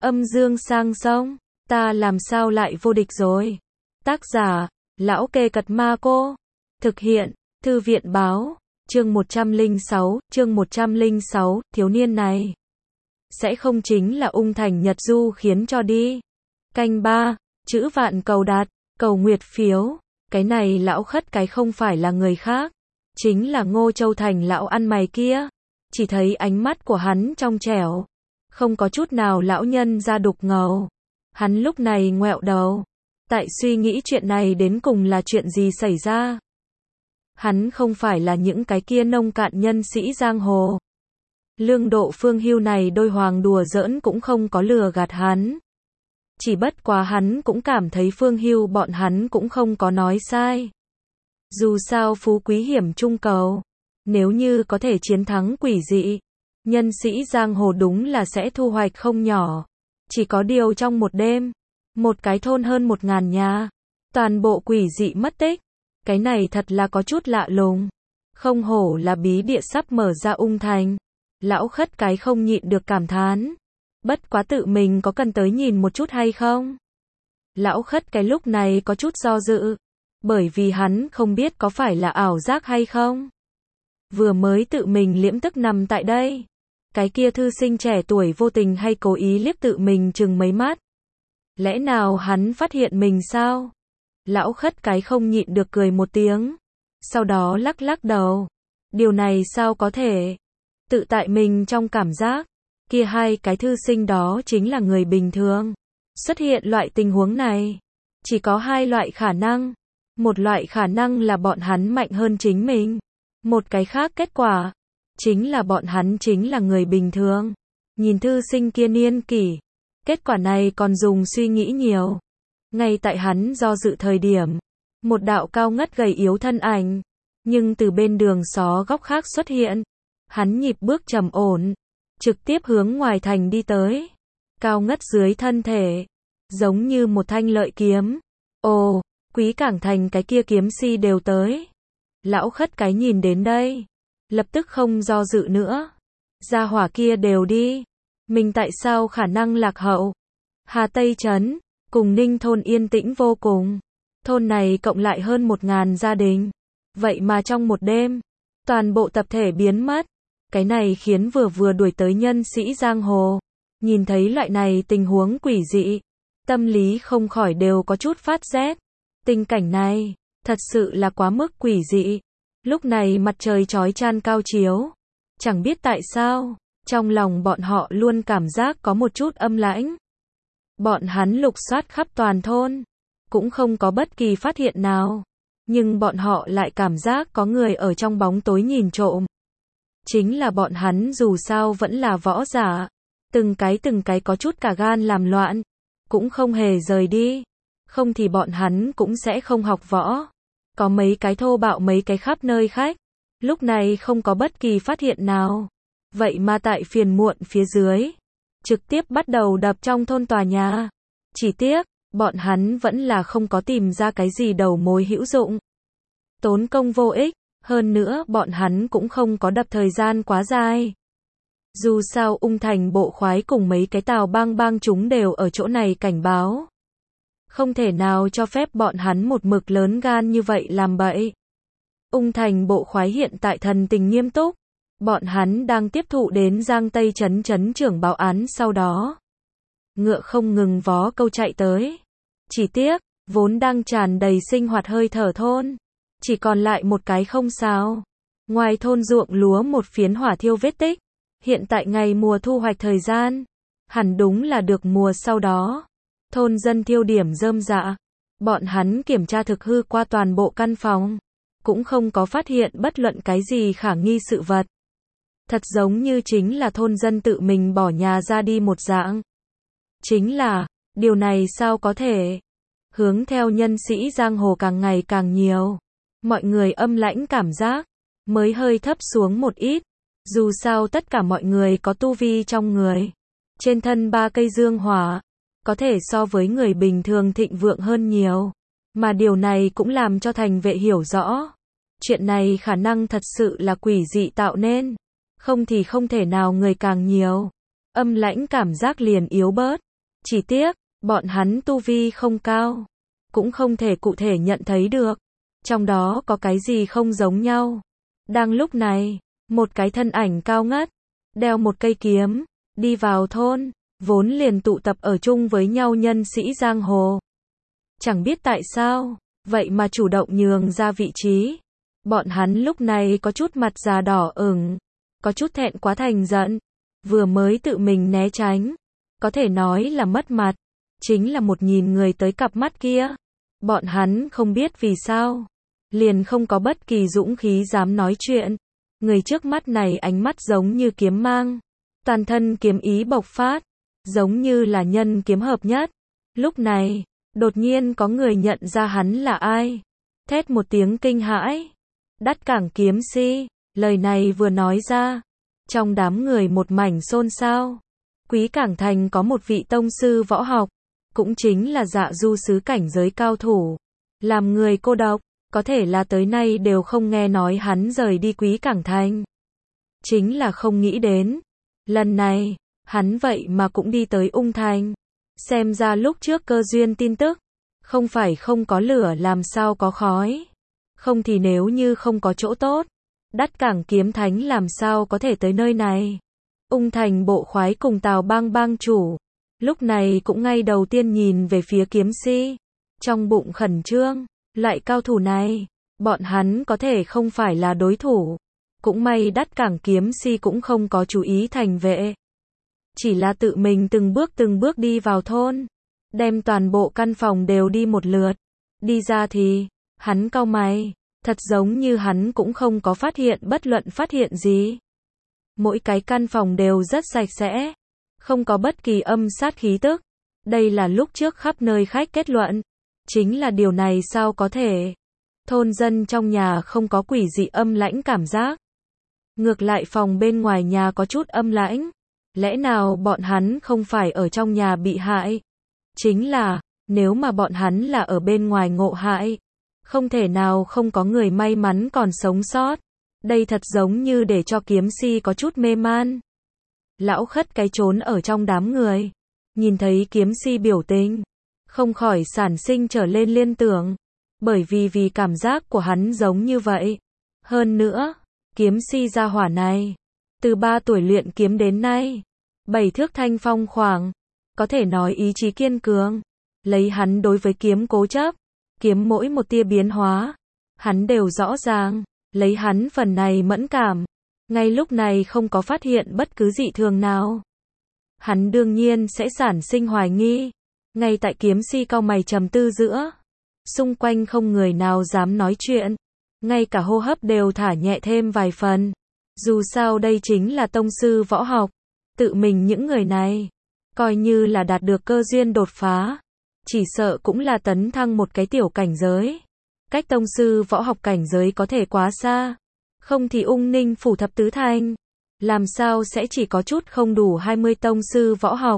Âm dương sang sông, ta làm sao lại vô địch rồi. Tác giả, Lão Kê Cật Ma Cô. Thực hiện, Thư viện báo. Chương 106, thiếu niên này sẽ không chính là ung thành Nhật Du khiến cho đi. Canh 3, chữ vạn cầu đạt, cầu nguyệt phiếu. Cái này lão khất cái không phải là người khác, chính là Ngô Châu Thành lão ăn mày kia. Chỉ thấy ánh mắt của hắn trong trẻo, không có chút nào lão nhân ra đục ngầu. Hắn lúc này ngoẹo đầu, tại suy nghĩ chuyện này đến cùng là chuyện gì xảy ra. Hắn không phải là những cái kia nông cạn nhân sĩ giang hồ. Lương Độ Phương Hưu này đôi hoàng đùa giỡn cũng không có lừa gạt hắn. Chỉ bất quá hắn cũng cảm thấy Phương Hưu bọn hắn cũng không có nói sai. Dù sao phú quý hiểm trung cầu, nếu như có thể chiến thắng quỷ dị, nhân sĩ giang hồ đúng là sẽ thu hoạch không nhỏ. Chỉ có điều trong một đêm, một cái thôn hơn 1000 nhà, toàn bộ quỷ dị mất tích. Cái này thật là có chút lạ lùng. Không hổ là bí địa sắp mở ra ung thành. Lão khất cái không nhịn được cảm thán. Bất quá tự mình có cần tới nhìn một chút hay không? Lão khất cái lúc này có chút do dự. Bởi vì hắn không biết có phải là ảo giác hay không. Vừa mới tự mình liễm tức nằm tại đây. Cái kia thư sinh trẻ tuổi vô tình hay cố ý liếc tự mình chừng mấy mắt. Lẽ nào hắn phát hiện mình sao? Lão khất cái không nhịn được cười một tiếng. Sau đó lắc lắc đầu. Điều này sao có thể? Tự tại mình trong cảm giác. Kia hai cái thư sinh đó chính là người bình thường. Xuất hiện loại tình huống này. Chỉ có hai loại khả năng. Một loại khả năng là bọn hắn mạnh hơn chính mình. Một cái khác kết quả. Chính là bọn hắn chính là người bình thường. Nhìn thư sinh kia niên kỷ. Kết quả này còn dùng suy nghĩ nhiều. Ngay tại hắn do dự thời điểm, một đạo cao ngất gầy yếu thân ảnh, nhưng từ bên đường xó góc khác xuất hiện. Hắn nhịp bước trầm ổn, trực tiếp hướng ngoài thành đi tới. Cao ngất dưới thân thể, giống như một thanh lợi kiếm. Ồ, Quý Cảng Thành cái kia kiếm si đều tới. Lão khất cái nhìn đến đây, lập tức không do dự nữa. Gia hỏa kia đều đi, mình tại sao khả năng lạc hậu? Hà Tây Trấn cùng Ninh thôn yên tĩnh vô cùng. Thôn này cộng lại hơn 1000 gia đình. Vậy mà trong một đêm, toàn bộ tập thể biến mất. Cái này khiến vừa đuổi tới nhân sĩ giang hồ. Nhìn thấy loại này tình huống quỷ dị. Tâm lý không khỏi đều có chút phát rét. Tình cảnh này, thật sự là quá mức quỷ dị. Lúc này mặt trời chói chan cao chiếu. Chẳng biết tại sao, trong lòng bọn họ luôn cảm giác có một chút âm lãnh. Bọn hắn lục soát khắp toàn thôn, cũng không có bất kỳ phát hiện nào. Nhưng bọn họ lại cảm giác có người ở trong bóng tối nhìn trộm. Chính là bọn hắn dù sao vẫn là võ giả. Từng cái có chút cả gan làm loạn. Cũng không hề rời đi. Không thì bọn hắn cũng sẽ không học võ. Có mấy cái thô bạo mấy cái khắp nơi khách. Lúc này không có bất kỳ phát hiện nào. Vậy mà tại phiền muộn phía dưới, trực tiếp bắt đầu đập trong thôn tòa nhà. Chỉ tiếc, bọn hắn vẫn là không có tìm ra cái gì đầu mối hữu dụng. Tốn công vô ích, hơn nữa bọn hắn cũng không có đập thời gian quá dài. Dù sao ung thành bộ khoái cùng mấy cái tào bang chúng đều ở chỗ này cảnh báo. Không thể nào cho phép bọn hắn một mực lớn gan như vậy làm bậy. Ung thành bộ khoái hiện tại thần tình nghiêm túc. Bọn hắn đang tiếp thụ đến Giang Tây trấn trưởng báo án sau đó. Ngựa không ngừng vó câu chạy tới. Chỉ tiếc, vốn đang tràn đầy sinh hoạt hơi thở thôn. Chỉ còn lại một cái không sao. Ngoài thôn ruộng lúa một phiến hỏa thiêu vết tích. Hiện tại ngày mùa thu hoạch thời gian. Hẳn đúng là được mùa sau đó. Thôn dân thiêu điểm rơm rạ. Bọn hắn kiểm tra thực hư qua toàn bộ căn phòng. Cũng không có phát hiện bất luận cái gì khả nghi sự vật. Thật giống như chính là thôn dân tự mình bỏ nhà ra đi một dạng. Chính là, điều này sao có thể? Hướng theo nhân sĩ giang hồ càng ngày càng nhiều. Mọi người âm lãnh cảm giác, mới hơi thấp xuống một ít. Dù sao tất cả mọi người có tu vi trong người. Trên thân 3 cây dương hỏa, có thể so với người bình thường thịnh vượng hơn nhiều. Mà điều này cũng làm cho thành vệ hiểu rõ. Chuyện này khả năng thật sự là quỷ dị tạo nên. Không thì không thể nào người càng nhiều. Âm lãnh cảm giác liền yếu bớt. Chỉ tiếc, bọn hắn tu vi không cao, cũng không thể cụ thể nhận thấy được, trong đó có cái gì không giống nhau. Đang lúc này, một cái thân ảnh cao ngất, đeo một cây kiếm, đi vào thôn, vốn liền tụ tập ở chung với nhau nhân sĩ giang hồ. Chẳng biết tại sao, vậy mà chủ động nhường ra vị trí. Bọn hắn lúc này có chút mặt già đỏ ửng, có chút thẹn quá thành giận, vừa mới tự mình né tránh, có thể nói là mất mặt, chính là một nhìn người tới cặp mắt kia. Bọn hắn không biết vì sao, liền không có bất kỳ dũng khí dám nói chuyện. Người trước mắt này ánh mắt giống như kiếm mang, toàn thân kiếm ý bộc phát, giống như là nhân kiếm hợp nhất. Lúc này, đột nhiên có người nhận ra hắn là ai, thét một tiếng kinh hãi. Đắt Cảng Kiếm Si, lời này vừa nói ra, trong đám người một mảnh xôn xao. Quý Cảng Thành có một vị tông sư võ học, cũng chính là Dạ Du sứ cảnh giới cao thủ, làm người cô độc, có thể là tới nay đều không nghe nói hắn rời đi Quý Cảng Thành. Chính là không nghĩ đến, lần này, hắn vậy mà cũng đi tới Ung Thành. Xem ra lúc trước cơ duyên tin tức, không phải không có lửa làm sao có khói. Không thì nếu như không có chỗ tốt, Đắt Cảng Kiếm Thánh làm sao có thể tới nơi này. Ung Thành bộ khoái cùng Tào Bang bang chủ, lúc này cũng ngay đầu tiên nhìn về phía Kiếm Si, trong bụng khẩn trương, loại cao thủ này, bọn hắn có thể không phải là đối thủ. Cũng may Đắt Cảng Kiếm Si cũng không có chú ý thành vệ, chỉ là tự mình từng bước đi vào thôn, đem toàn bộ căn phòng đều đi một lượt. Đi ra thì, hắn cau mày, thật giống như hắn cũng không có phát hiện bất luận phát hiện gì. Mỗi cái căn phòng đều rất sạch sẽ, không có bất kỳ âm sát khí tức. Đây là lúc trước khắp nơi khách kết luận. Chính là điều này sao có thể? Thôn dân trong nhà không có quỷ dị âm lãnh cảm giác. Ngược lại phòng bên ngoài nhà có chút âm lãnh. Lẽ nào bọn hắn không phải ở trong nhà bị hại? Chính là, nếu mà bọn hắn là ở bên ngoài ngộ hại, không thể nào không có người may mắn còn sống sót. Đây thật giống như để cho Kiếm Si có chút mê man. Lão khất cái trốn ở trong đám người, nhìn thấy Kiếm Si biểu tình, không khỏi sản sinh trở lên liên tưởng, bởi vì cảm giác của hắn giống như vậy. Hơn nữa, Kiếm Si gia hỏa này, từ 3 tuổi luyện kiếm đến nay, 7 thước thanh phong khoảng, có thể nói ý chí kiên cường. Lấy hắn đối với kiếm cố chấp, kiếm mỗi một tia biến hóa, hắn đều rõ ràng. Lấy hắn phần này mẫn cảm, ngay lúc này không có phát hiện bất cứ dị thường nào. Hắn đương nhiên sẽ sản sinh hoài nghi. Ngay tại Kiếm Si cau mày trầm tư giữa, xung quanh không người nào dám nói chuyện, ngay cả hô hấp đều thả nhẹ thêm vài phần. Dù sao đây chính là tông sư võ học, tự mình những người này, coi như là đạt được cơ duyên đột phá, chỉ sợ cũng là tấn thăng một cái tiểu cảnh giới. Cách tông sư võ học cảnh giới có thể quá xa, không thì Ung Ninh phủ thập tứ thành, làm sao sẽ chỉ có chút không đủ 20 tông sư võ học.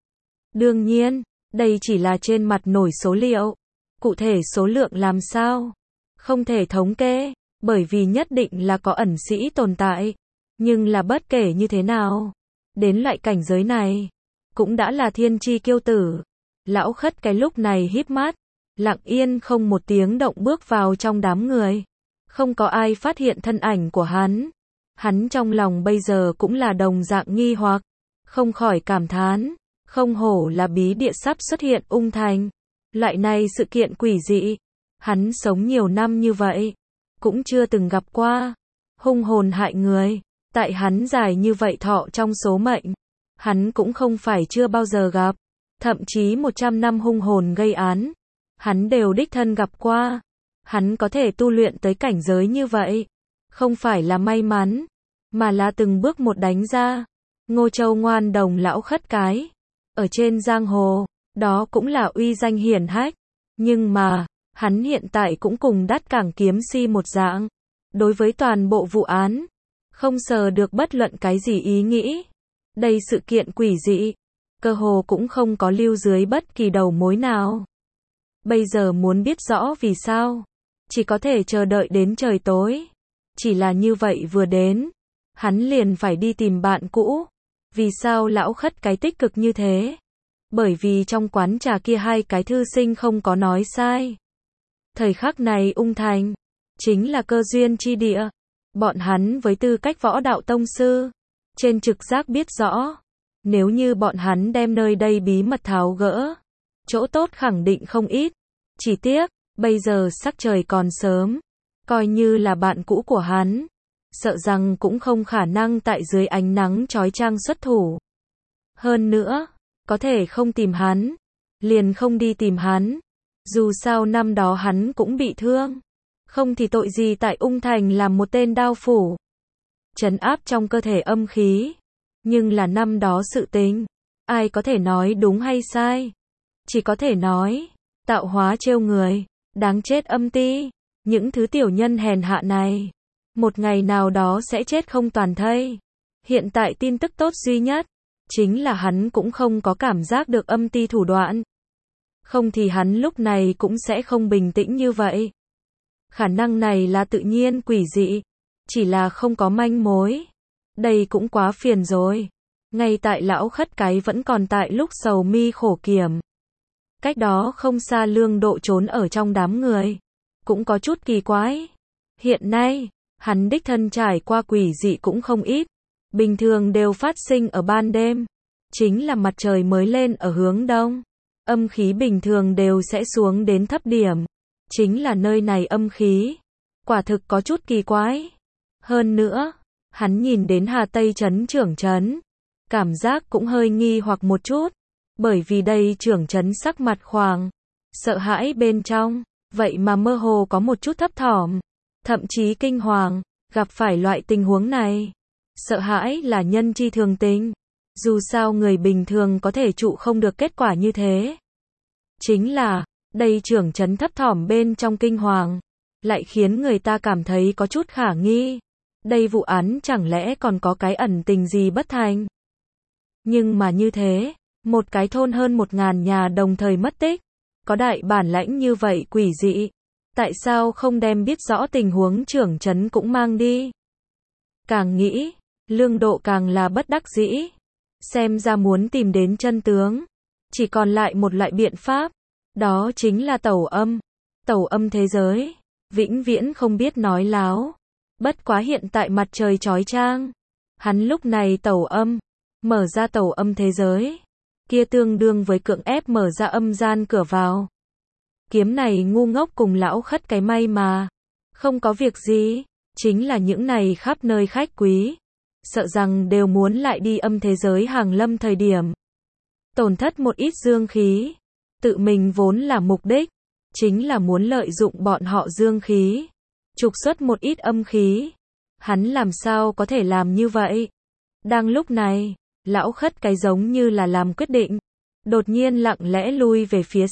Đương nhiên, đây chỉ là trên mặt nổi số liệu, cụ thể số lượng làm sao, không thể thống kê, bởi vì nhất định là có ẩn sĩ tồn tại, nhưng là bất kể như thế nào, đến loại cảnh giới này, cũng đã là thiên chi kiêu tử. Lão khất cái lúc này híp mắt, lặng yên không một tiếng động bước vào trong đám người. Không có ai phát hiện thân ảnh của hắn. Hắn trong lòng bây giờ cũng là đồng dạng nghi hoặc, không khỏi cảm thán, không hổ là bí địa sắp xuất hiện Ung Thành. Loại này sự kiện quỷ dị, hắn sống nhiều năm như vậy, cũng chưa từng gặp qua. Hung hồn hại người, tại hắn dài như vậy thọ trong số mệnh, hắn cũng không phải chưa bao giờ gặp. Thậm chí 100 năm hung hồn gây án, hắn đều đích thân gặp qua. Hắn có thể tu luyện tới cảnh giới như vậy, không phải là may mắn, mà là từng bước một đánh ra. Ngô Châu ngoan đồng lão khất cái, ở trên giang hồ, đó cũng là uy danh hiển hách. Nhưng mà, hắn hiện tại cũng cùng Đắt Cảng Kiếm Si một dạng. Đối với toàn bộ vụ án, không sờ được bất luận cái gì ý nghĩ. Đây sự kiện quỷ dị, cơ hồ cũng không có lưu dưới bất kỳ đầu mối nào. Bây giờ muốn biết rõ vì sao, chỉ có thể chờ đợi đến trời tối. Chỉ là như vậy vừa đến, hắn liền phải đi tìm bạn cũ. Vì sao lão khất cái tích cực như thế? bởi vì trong quán trà kia hai cái thư sinh không có nói sai. Thời khắc này Ung Thành chính là cơ duyên chi địa. Bọn hắn với tư cách võ đạo tông sư, trên trực giác biết rõ, nếu như bọn hắn đem nơi đây bí mật tháo gỡ, chỗ tốt khẳng định không ít. Chỉ tiếc, bây giờ sắc trời còn sớm, coi như là bạn cũ của hắn, sợ rằng cũng không khả năng tại dưới ánh nắng chói chang xuất thủ. Hơn nữa, có thể không tìm hắn, liền không đi tìm hắn. Dù sao năm đó hắn cũng bị thương, không thì tội gì tại Ung Thành làm một tên đao phủ, trấn áp trong cơ thể âm khí. Nhưng là năm đó sự tình, ai có thể nói đúng hay sai? Chỉ có thể nói, tạo hóa trêu người, đáng chết âm ti. Những thứ tiểu nhân hèn hạ này, một ngày nào đó sẽ chết không toàn thây. Hiện tại tin tức tốt duy nhất, chính là hắn cũng không có cảm giác được âm ti thủ đoạn. Không thì hắn lúc này cũng sẽ không bình tĩnh như vậy. Khả năng này là tự nhiên quỷ dị, chỉ là không có manh mối. Đây cũng quá phiền rồi. Ngay tại lão khất cái vẫn còn tại lúc sầu mi khổ kiểm. Cách đó không xa Lương Độ trốn ở trong đám người, cũng có chút kỳ quái. Hiện nay, hắn đích thân trải qua quỷ dị cũng không ít. Bình thường đều phát sinh ở ban đêm, chính là mặt trời mới lên ở hướng đông. Âm khí bình thường đều sẽ xuống đến thấp điểm. Chính là nơi này âm khí, quả thực có chút kỳ quái. Hơn nữa, hắn nhìn đến Hà Tây Trấn trưởng trấn, cảm giác cũng hơi nghi hoặc một chút. Bởi vì đây trưởng trấn sắc mặt khoàng, sợ hãi bên trong, vậy mà mơ hồ có một chút thấp thỏm, thậm chí kinh hoàng. Gặp phải loại tình huống này, sợ hãi là nhân chi thường tình. Dù sao người bình thường có thể trụ không được kết quả như thế. Chính là, đây trưởng trấn thấp thỏm bên trong kinh hoàng, lại khiến người ta cảm thấy có chút khả nghi. Đây vụ án chẳng lẽ còn có cái ẩn tình gì bất thành? Nhưng mà như thế, một cái thôn hơn 1000 nhà đồng thời mất tích, có đại bản lãnh như vậy quỷ dị, tại sao không đem biết rõ tình huống trưởng trấn cũng mang đi? Càng nghĩ, Lương Độ càng là bất đắc dĩ. Xem ra muốn tìm đến chân tướng, chỉ còn lại một loại biện pháp, đó chính là tẩu âm. Tẩu âm thế giới, vĩnh viễn không biết nói láo. Bất quá hiện tại mặt trời chói chang, hắn lúc này tẩu âm, mở ra tẩu âm thế giới, kia tương đương với cưỡng ép mở ra âm gian cửa vào. Kiếm này ngu ngốc cùng lão khất cái may mà, không có việc gì, chính là những này khắp nơi khách quý, sợ rằng đều muốn lại đi âm thế giới hàng lâm thời điểm. Tổn thất một ít dương khí, tự mình vốn là mục đích, chính là muốn lợi dụng bọn họ dương khí, trục xuất một ít âm khí. Hắn làm sao có thể làm như vậy? Đang lúc này, lão khất cái giống như là làm quyết định, đột nhiên lặng lẽ lui về phía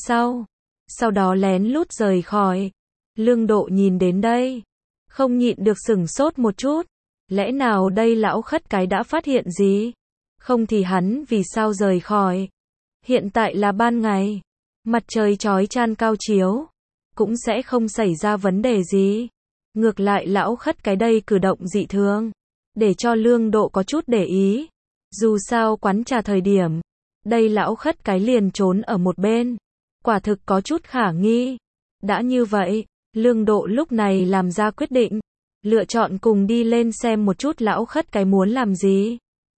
sau đó lén lút rời khỏi. Lương Độ nhìn đến đây, không nhịn được sửng sốt một chút. Lẽ nào đây lão khất cái đã phát hiện gì? Không thì hắn vì sao rời khỏi? Hiện tại là ban ngày, mặt trời chói chang cao chiếu, cũng sẽ không xảy ra vấn đề gì. Ngược lại lão khất cái đây cử động dị thường, để cho Lương Độ có chút để ý. Dù sao quán trà thời điểm, đây lão khất cái liền trốn ở một bên, quả thực có chút khả nghi. Đã như vậy, Lương Độ lúc này làm ra quyết định, lựa chọn cùng đi lên xem một chút lão khất cái muốn làm gì.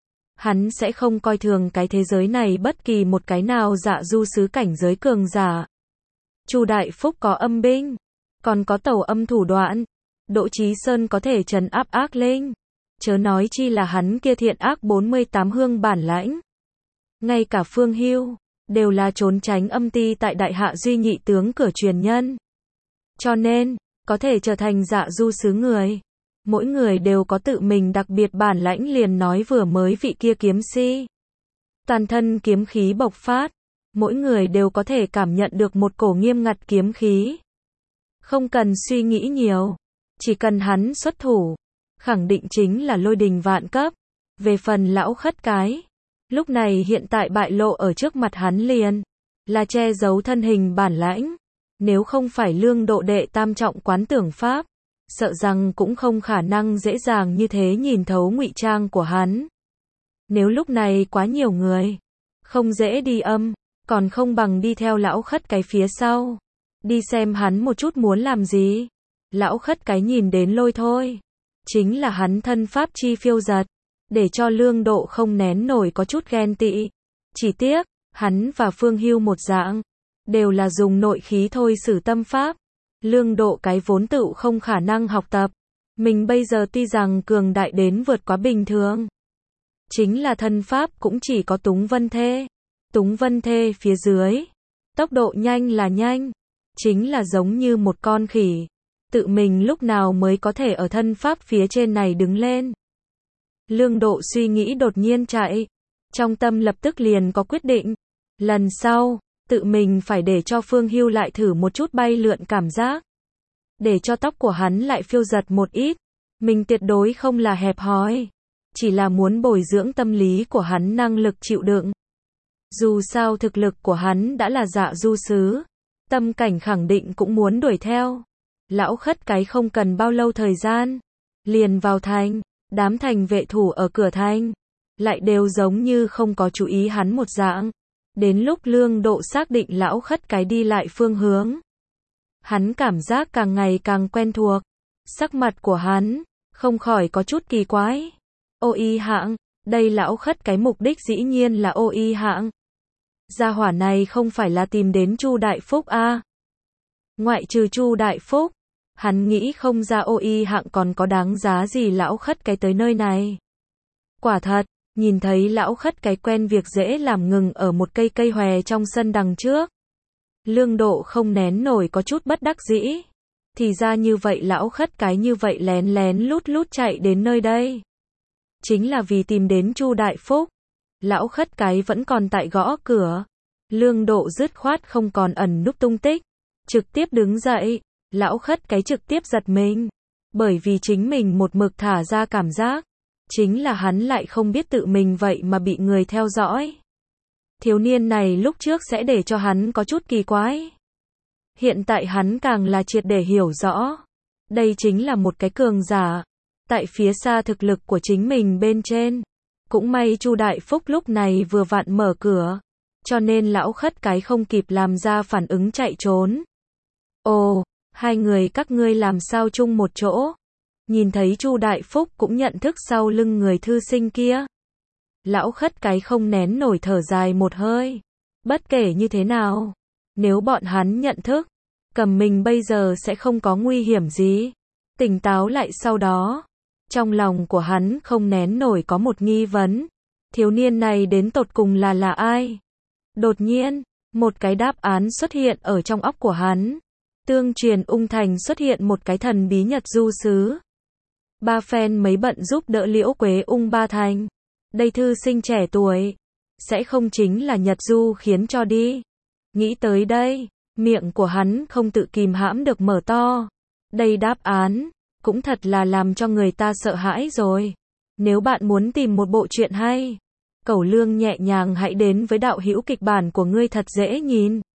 Hắn sẽ không coi thường cái thế giới này bất kỳ một cái nào dạ du sứ cảnh giới cường giả. Chu Đại Phúc có âm binh, còn có tẩu âm thủ đoạn. Đỗ Chí Sơn có thể trấn áp ác linh, chớ nói chi là hắn kia thiện ác 48 hương bản lãnh. Ngay cả Phương Hưu, đều là trốn tránh âm ti tại đại hạ duy nhị tướng cửa truyền nhân. Cho nên, có thể trở thành dạ du sứ người. Mỗi người đều có tự mình đặc biệt bản lãnh, liền nói vừa mới vị kia kiếm si. Toàn thân kiếm khí bộc phát, mỗi người đều có thể cảm nhận được một cổ nghiêm ngặt kiếm khí. Không cần suy nghĩ nhiều, chỉ cần hắn xuất thủ, khẳng định chính là lôi đình vạn cấp. Về phần lão khất cái, lúc này hiện tại bại lộ ở trước mặt hắn liền là che giấu thân hình bản lãnh. Nếu không phải Lương Độ đệ tam trọng quán tưởng pháp, sợ rằng cũng không khả năng dễ dàng như thế nhìn thấu ngụy trang của hắn. Nếu lúc này quá nhiều người, không dễ đi âm, còn không bằng đi theo lão khất cái phía sau. Đi xem hắn một chút muốn làm gì. Lão khất cái nhìn đến lôi thôi. Chính là hắn thân pháp chi phiêu giật. Để cho Lương Độ không nén nổi có chút ghen tị. Chỉ tiếc, hắn và Phương Hưu một dạng. Đều là dùng nội khí thôi xử tâm pháp. Lương Độ cái vốn tựu không khả năng học tập. Mình bây giờ tuy rằng cường đại đến vượt quá bình thường. Chính là thân pháp cũng chỉ có Túng Vân Thê. Túng Vân Thê phía dưới. Tốc độ nhanh là nhanh. Chính là giống như một con khỉ. Tự mình lúc nào mới có thể ở thân pháp phía trên này đứng lên. Lương Độ suy nghĩ đột nhiên chạy. Trong tâm lập tức liền có quyết định. Lần sau, tự mình phải để cho Phương Hưu lại thử một chút bay lượn cảm giác. Để cho tóc của hắn lại phiêu giật một ít. Mình tuyệt đối không là hẹp hòi. Chỉ là muốn bồi dưỡng tâm lý của hắn năng lực chịu đựng. Dù sao thực lực của hắn đã là dạ du sứ. Tâm cảnh khẳng định cũng muốn đuổi theo. Lão khất cái không cần bao lâu thời gian. Liền vào thành. Đám thành vệ thủ ở cửa thành. Lại đều giống như không có chú ý hắn một dạng. Đến lúc Lương Độ xác định lão khất cái đi lại phương hướng. Hắn cảm giác càng ngày càng quen thuộc. Sắc mặt của hắn không khỏi có chút kỳ quái. Ô Y hạng, đây lão khất cái mục đích dĩ nhiên là Ô Y hạng. Gia hỏa này không phải là tìm đến Chu Đại Phúc a? Ngoại trừ Chu Đại Phúc, hắn nghĩ không ra Ô Y hạng còn có đáng giá gì lão khất cái tới nơi này. Quả thật, nhìn thấy lão khất cái quen việc dễ làm ngừng ở một cây hòe trong sân đằng trước. Lương Độ không nén nổi có chút bất đắc dĩ. Thì ra như vậy lão khất cái như vậy lén lén lút lút chạy đến nơi đây. Chính là vì tìm đến Chu Đại Phúc. Lão khất cái vẫn còn tại gõ cửa. Lương Độ dứt khoát không còn ẩn núp tung tích. Trực tiếp đứng dậy. Lão khất cái trực tiếp giật mình. Bởi vì chính mình một mực thả ra cảm giác. Chính là hắn lại không biết tự mình vậy mà bị người theo dõi. Thiếu niên này lúc trước sẽ để cho hắn có chút kỳ quái. Hiện tại hắn càng là triệt để hiểu rõ. Đây chính là một cái cường giả. Tại phía xa thực lực của chính mình bên trên. Cũng may Chu Đại Phúc lúc này vừa vặn mở cửa. Cho nên lão khất cái không kịp làm ra phản ứng chạy trốn. Ồ, hai người các ngươi làm sao chung một chỗ? Nhìn thấy Chu Đại Phúc cũng nhận thức sau lưng người thư sinh kia. Lão khất cái không nén nổi thở dài một hơi. Bất kể như thế nào, nếu bọn hắn nhận thức, cầm mình bây giờ sẽ không có nguy hiểm gì. Tỉnh táo lại sau đó, trong lòng của hắn không nén nổi có một nghi vấn. Thiếu niên này đến tột cùng là ai? Đột nhiên, một cái đáp án xuất hiện ở trong óc của hắn. Tương truyền Ung Thành xuất hiện một cái thần bí Nhật du sứ. Ba phen mấy bận giúp đỡ Liễu Quế Ung ba thành. Đây thư sinh trẻ tuổi, sẽ không chính là Nhật du khiến cho đi. Nghĩ tới đây, miệng của hắn không tự kìm hãm được mở to. Đây đáp án, cũng thật là làm cho người ta sợ hãi rồi. Nếu bạn muốn tìm một bộ truyện hay, Cẩu Lương nhẹ nhàng hãy đến với đạo hữu kịch bản của ngươi thật dễ nhìn.